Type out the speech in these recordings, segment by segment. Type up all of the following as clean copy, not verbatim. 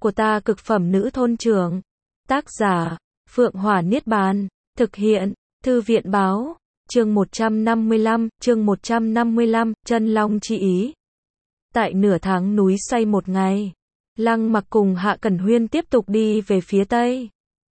của ta cực phẩm nữ thôn trưởng. Tác giả, Phượng Hỏa Niết Bàn. Thực hiện, Thư viện báo. Chương 155, Chân Long chi ý. Tại nửa tháng núi xoay một ngày, Lăng Mặc cùng Hạ Cẩn Huyên tiếp tục đi về phía tây.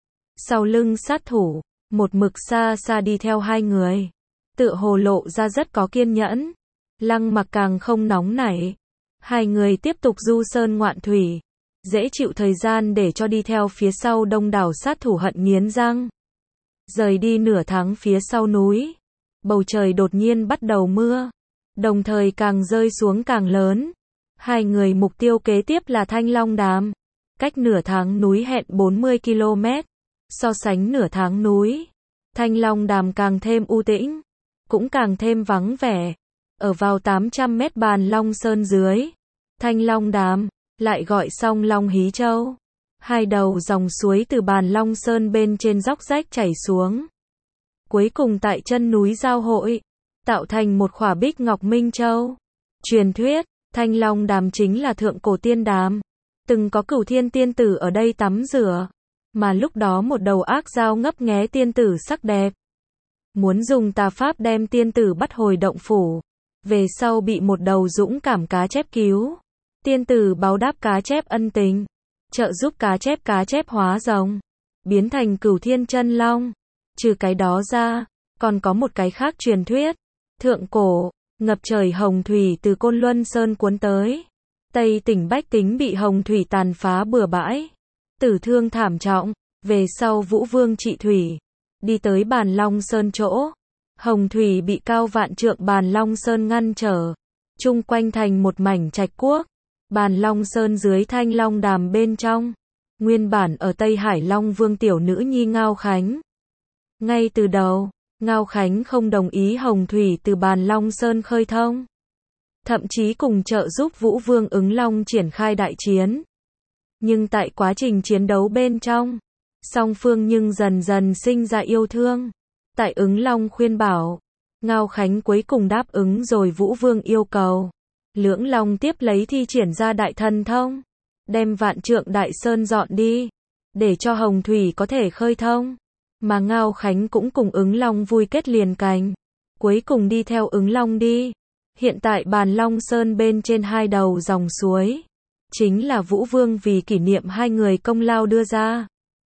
Sau lưng sát thủ, một mực xa xa đi theo hai người, tựa hồ lộ ra rất có kiên nhẫn. Lăng Mặc càng không nóng nảy. Hai người tiếp tục du sơn ngoạn thủy, dễ chịu thời gian để cho đi theo phía sau đông đảo sát thủ hận nghiến răng. Rời đi nửa tháng phía sau núi, bầu trời đột nhiên bắt đầu mưa, đồng thời càng rơi xuống càng lớn. Hai người mục tiêu kế tiếp là Thanh Long Đàm, cách nửa tháng núi hẹn 40 km. So sánh nửa tháng núi, Thanh Long Đàm càng thêm u tĩnh, cũng càng thêm vắng vẻ. Ở vào 800 mét Bàn Long Sơn dưới, Thanh Long Đàm, lại gọi Song Long Hí Châu. Hai đầu dòng suối từ Bàn Long Sơn bên trên dốc rách chảy xuống, cuối cùng tại chân núi giao hội, tạo thành một khỏa bích ngọc minh châu. Truyền thuyết, Thanh Long Đàm chính là thượng cổ tiên đàm, từng có Cửu Thiên tiên tử ở đây tắm rửa, mà lúc đó một đầu ác dao ngấp nghé tiên tử sắc đẹp, muốn dùng tà pháp đem tiên tử bắt hồi động phủ, về sau bị một đầu dũng cảm cá chép cứu. Tiên tử báo đáp cá chép ân tình, trợ giúp cá chép hóa rồng, biến thành Cửu Thiên chân long. Trừ cái đó ra, còn có một cái khác truyền thuyết. Thượng cổ, ngập trời hồng thủy từ Côn Luân Sơn cuốn tới, Tây tỉnh bách tính bị hồng thủy tàn phá bừa bãi, tử thương thảm trọng. Về sau Vũ Vương trị thủy, đi tới Bàn Long Sơn chỗ, hồng thủy bị cao vạn trượng Bàn Long Sơn ngăn trở, chung quanh thành một mảnh trạch quốc. Bàn Long Sơn dưới Thanh Long Đàm bên trong, nguyên bản ở Tây Hải Long Vương tiểu nữ nhi Ngao Khánh. Ngay từ đầu, Ngao Khánh không đồng ý hồng thủy từ Bàn Long Sơn khơi thông, thậm chí cùng trợ giúp Vũ Vương Ứng Long triển khai đại chiến. Nhưng tại quá trình chiến đấu bên trong, song phương nhưng dần dần sinh ra yêu thương. Tại Ứng Long khuyên bảo, Ngao Khánh cuối cùng đáp ứng rồi Vũ Vương yêu cầu. Lưỡng Long tiếp lấy thi triển ra đại thần thông, đem vạn trượng đại sơn dọn đi, để cho hồng thủy có thể khơi thông. Mà Ngao Khánh cũng cùng Ứng Long vui kết liền cành, cuối cùng đi theo Ứng Long đi. Hiện tại Bàn Long Sơn bên trên hai đầu dòng suối, chính là Vũ Vương vì kỷ niệm hai người công lao đưa ra.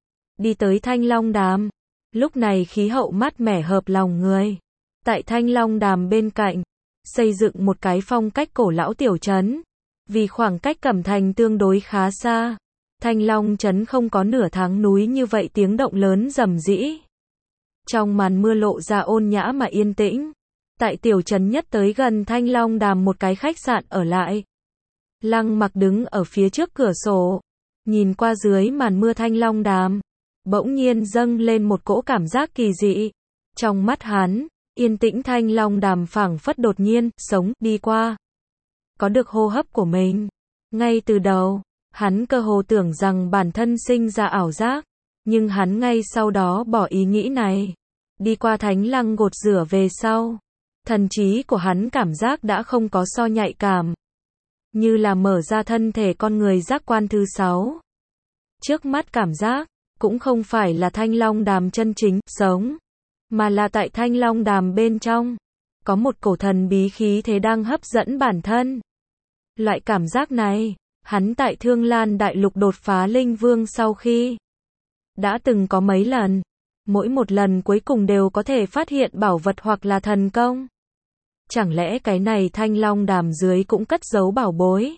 Đi tới Thanh Long Đàm, lúc này khí hậu mát mẻ hợp lòng người. Tại Thanh Long Đàm bên cạnh, xây dựng một cái phong cách cổ lão tiểu trấn. Vì khoảng cách Cẩm Thành tương đối khá xa, Thanh Long trấn không có nửa tháng núi như vậy tiếng động lớn rầm rĩ. Trong màn mưa lộ ra ôn nhã mà yên tĩnh. Tại tiểu trấn nhất tới gần Thanh Long Đàm một cái khách sạn ở lại. Lăng Mặc đứng ở phía trước cửa sổ, nhìn qua dưới màn mưa Thanh Long Đàm, bỗng nhiên dâng lên một cỗ cảm giác kỳ dị. Trong mắt hắn, yên tĩnh Thanh Long Đàm phảng phất đột nhiên sống đi qua, có được hô hấp của mình. Ngay từ đầu, hắn cơ hồ tưởng rằng bản thân sinh ra ảo giác, nhưng hắn ngay sau đó bỏ ý nghĩ này. Đi qua Thánh Lăng gột rửa về sau, thần trí của hắn cảm giác đã không có so nhạy cảm, như là mở ra thân thể con người giác quan thứ 6. Trước mắt cảm giác cũng không phải là Thanh Long Đàm chân chính sống, mà là tại Thanh Long Đàm bên trong có một cổ thần bí khí thế đang hấp dẫn bản thân. Loại cảm giác này, hắn tại Thương Lan Đại Lục đột phá Linh Vương sau khi đã từng có mấy lần, mỗi một lần cuối cùng đều có thể phát hiện bảo vật hoặc là thần công. Chẳng lẽ cái này Thanh Long Đàm dưới cũng cất giấu bảo bối?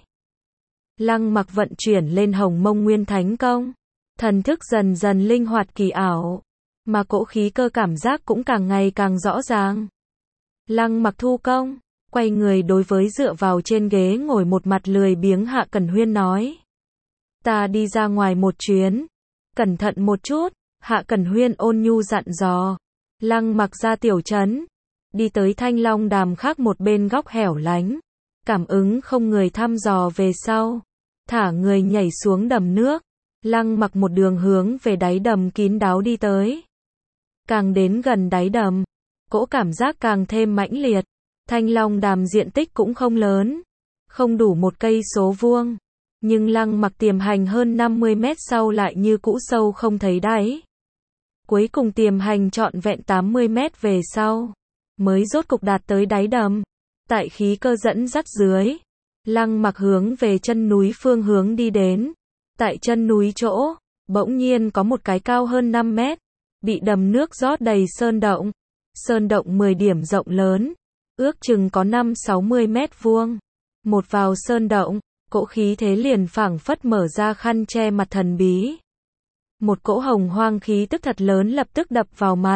Lăng Mặc vận chuyển lên Hồng Mông Nguyên Thánh Công, thần thức dần dần linh hoạt kỳ ảo, mà cỗ khí cơ cảm giác cũng càng ngày càng rõ ràng. Lăng Mặc thu công, quay người đối với dựa vào trên ghế ngồi một mặt lười biếng Hạ Cẩn Huyên nói: "Ta đi ra ngoài một chuyến, cẩn thận một chút." Hạ Cẩn Huyên ôn nhu dặn dò. Lăng Mặc ra tiểu trấn, đi tới Thanh Long Đàm khác một bên góc hẻo lánh, cảm ứng không người thăm dò về sau, thả người nhảy xuống đầm nước. Lăng Mặc một đường hướng về đáy đầm kín đáo đi tới. Càng đến gần đáy đầm, cỗ cảm giác càng thêm mãnh liệt. Thanh Long Đàm diện tích cũng không lớn, không đủ 1 cây số vuông, Nhưng Lăng Mặc tiềm hành hơn 50 mét sau lại như cũ sâu không thấy đáy. Cuối cùng tiềm hành trọn vẹn 80 mét về sau, mới rốt cục đạt tới đáy đầm. Tại khí cơ dẫn dắt dưới, Lăng Mặc hướng về chân núi phương hướng đi đến. Tại chân núi chỗ, bỗng nhiên có một cái cao hơn 5 mét, bị đầm nước rót đầy sơn động. Sơn động 10 điểm rộng lớn, ước chừng có 5-60 mét vuông. Một vào sơn động, cỗ khí thế liền phảng phất mở ra khăn che mặt thần bí. Một cỗ hồng hoang khí tức thật lớn lập tức đập vào mặt.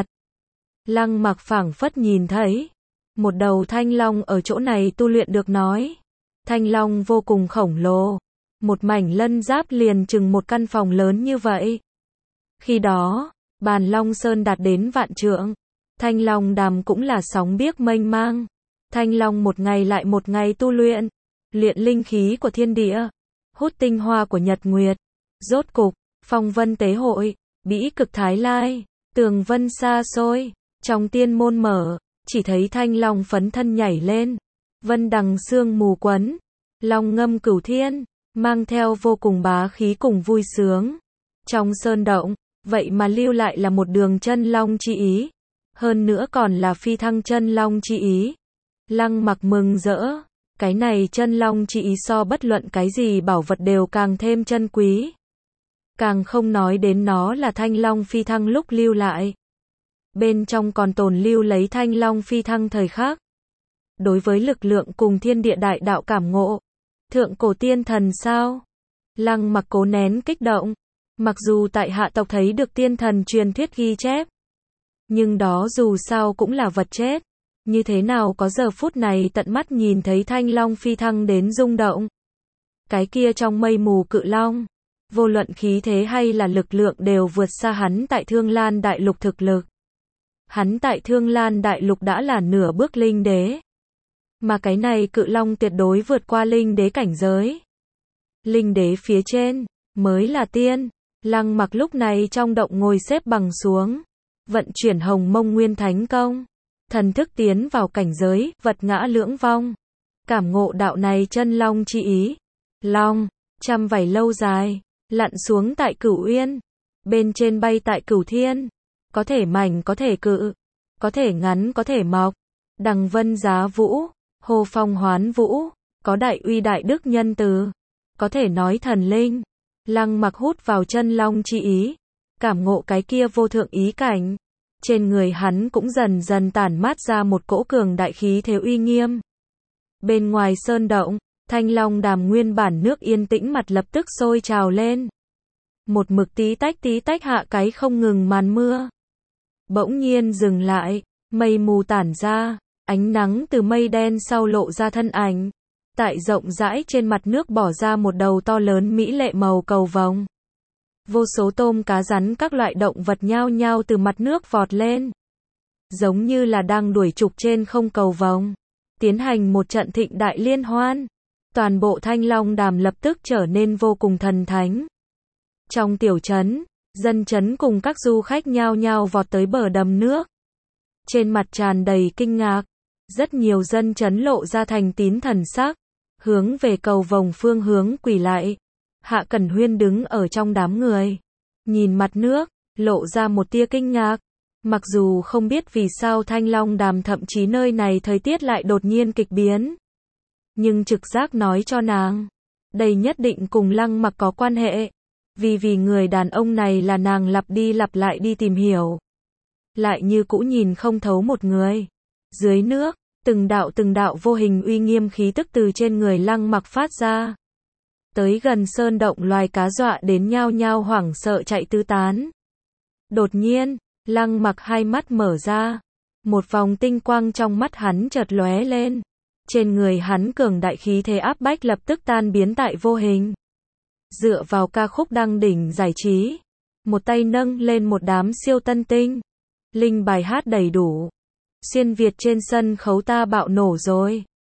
Lăng Mặc phảng phất nhìn thấy một đầu thanh long ở chỗ này tu luyện được nói. Thanh long vô cùng khổng lồ, một mảnh lân giáp liền chừng một căn phòng lớn như vậy. Khi đó, Bàn Long Sơn đạt đến vạn trượng, Thanh Long Đàm cũng là sóng biếc mênh mang. Thanh long một ngày lại một ngày tu luyện, luyện linh khí của thiên địa, hút tinh hoa của nhật nguyệt. Rốt cục, phong vân tế hội, bỉ cực thái lai, tường vân xa xôi, trong tiên môn mở, chỉ thấy thanh long phấn thân nhảy lên, vân đằng sương mù quấn, long ngâm cửu thiên, mang theo vô cùng bá khí cùng vui sướng. Trong sơn động, vậy mà lưu lại là một đường chân long chi ý, hơn nữa còn là phi thăng chân long chi ý. Lăng Mặc mừng rỡ, cái này chân long chi ý so bất luận cái gì bảo vật đều càng thêm chân quý. Càng không nói đến nó là thanh long phi thăng lúc lưu lại. Bên trong còn tồn lưu lấy thanh long phi thăng thời khắc. Đối với lực lượng cùng thiên địa đại đạo cảm ngộ, thượng cổ tiên thần sao? Lăng Mặc cố nén kích động. Mặc dù tại hạ tộc thấy được tiên thần truyền thuyết ghi chép, nhưng đó dù sao cũng là vật chết. Như thế nào có giờ phút này tận mắt nhìn thấy thanh long phi thăng đến rung động. Cái kia trong mây mù cự long, vô luận khí thế hay là lực lượng đều vượt xa hắn tại Thương Lan Đại Lục thực lực. Hắn tại Thương Lan Đại Lục đã là nửa bước linh đế. Mà cái này cự long tuyệt đối vượt qua linh đế cảnh giới. Linh đế phía trên, mới là tiên. Lăng Mặc lúc này trong động ngồi xếp bằng xuống, vận chuyển Hồng Mông Nguyên Thánh Công. Thần thức tiến vào cảnh giới, vật ngã lưỡng vong. Cảm ngộ đạo này chân long chi ý. Long, trăm vảy lâu dài, lặn xuống tại Cửu Uyên. Bên trên bay tại Cửu Thiên. Có thể mảnh có thể cự. Có thể ngắn có thể mọc. Đằng vân giá vũ, hồ phong hoán vũ. Có đại uy đại đức nhân từ. Có thể nói thần linh. Lăng Mặc hút vào chân long chi ý. Cảm ngộ cái kia vô thượng ý cảnh. Trên người hắn cũng dần dần tản mát ra một cỗ cường đại khí thế uy nghiêm. Bên ngoài sơn động, Thanh Long Đàm nguyên bản nước yên tĩnh mặt lập tức sôi trào lên. Một mực tí tách hạ cái không ngừng màn mưa. Bỗng nhiên dừng lại, mây mù tản ra, ánh nắng từ mây đen sau lộ ra thân ảnh. Tại rộng rãi trên mặt nước bỏ ra một đầu to lớn mỹ lệ màu cầu vồng. Vô số tôm cá rắn các loại động vật nhao nhao từ mặt nước vọt lên. Giống như là đang đuổi trục trên không cầu vồng. Tiến hành một trận thịnh đại liên hoan. Toàn bộ Thanh Long Đàm lập tức trở nên vô cùng thần thánh. Trong tiểu trấn, dân trấn cùng các du khách nhao nhao vọt tới bờ đầm nước. Trên mặt tràn đầy kinh ngạc. Rất nhiều dân trấn lộ ra thành tín thần sắc. Hướng về cầu vồng phương hướng quỳ lại. Hạ Cẩn Huyên đứng ở trong đám người. Nhìn mặt nước, lộ ra một tia kinh ngạc. Mặc dù không biết vì sao Thanh Long Đàm thậm chí nơi này thời tiết lại đột nhiên kịch biến. Nhưng trực giác nói cho nàng. Đây nhất định cùng Lăng Mặc có quan hệ. Vì người đàn ông này là nàng lặp đi lặp lại đi tìm hiểu. Lại như cũ nhìn không thấu một người. Dưới nước, từng đạo vô hình uy nghiêm khí tức từ trên người Lăng Mặc phát ra. Tới gần sơn động loài cá dọa đến nhao nhao hoảng sợ chạy tứ tán. Đột nhiên, Lăng Mặc hai mắt mở ra. Một vòng tinh quang trong mắt hắn chợt lóe lên. Trên người hắn cường đại khí thế áp bách lập tức tan biến tại vô hình. Dựa vào ca khúc đăng đỉnh giải trí. Một tay nâng lên một đám siêu tân tinh. Linh bài hát đầy đủ. Xuyên Việt trên sân khấu ta bạo nổ rồi.